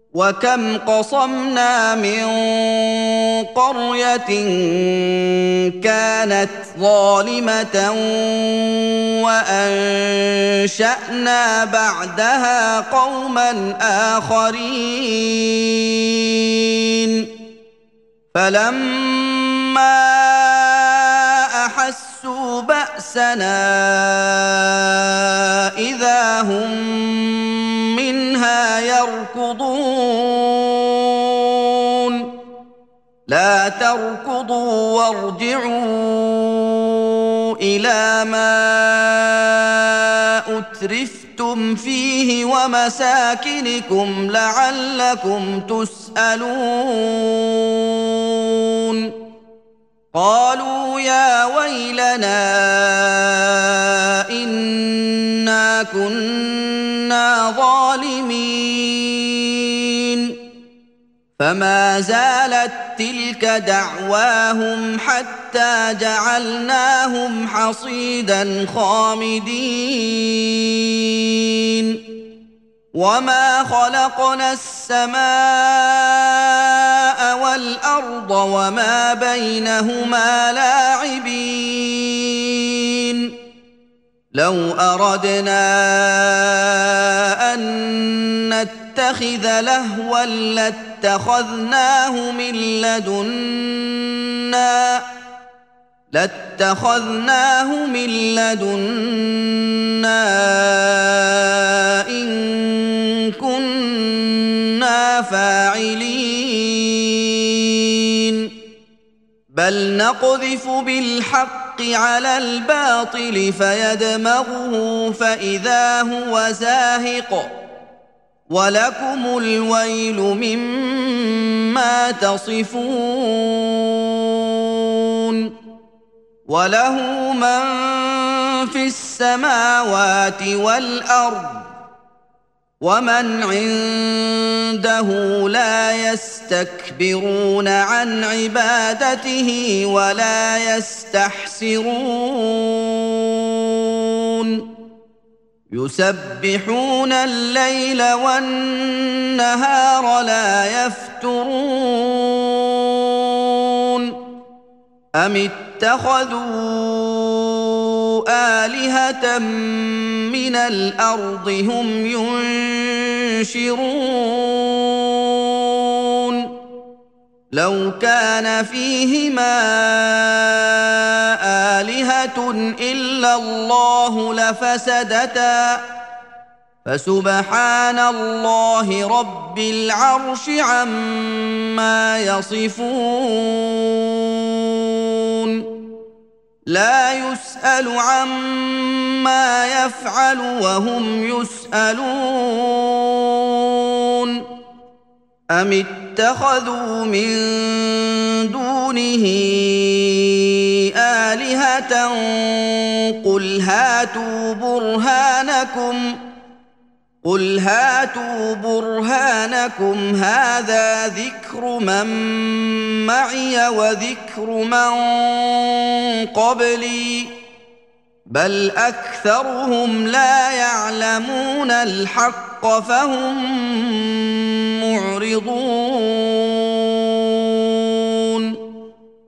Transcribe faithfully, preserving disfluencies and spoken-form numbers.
وكم قصمنا من قرية كانت ظالمة وأنشأنا بعدها قوما آخرين فلما أحسوا بأسنا إذا هم منها يركضون لا تركضوا وارجعوا إلى ما أترفتم فيه ومساكنكم لعلكم تسألون قالوا يا ويلنا إنا كنا ظالمين فما زالت تلك دعواهم حتى جعلناهم حصيدا خامدين وما خلقنا السماء والأرض وما بينهما لاعبين لو أردنا أن نتخذ لهوا لاتخذناه من لدنا لاتخذناه من لدنا إن كنا فاعلين بل نقذف بالحق على الباطل فيدمغه فإذا هو زاهق ولكم الويل مما تصفون وله من في السماوات والأرض ومن عنده لا يستكبرون عن عبادته ولا يستحسرون يسبحون الليل والنهار لا يفترون أم اتخذوا آلهة من الأرض هم ينشرون لو كان فيهما آلهة إلا الله لفسدتا فسبحان الله رب العرش عما يصفون لا يسأل عما يفعل وهم يسألون أم اتخذوا من دونه آلهة قل هاتوا برهانكم قل هاتوا برهانكم هذا ذكر من معي وذكر من قبلي بل أكثرهم لا يعلمون الحق فهم معرضون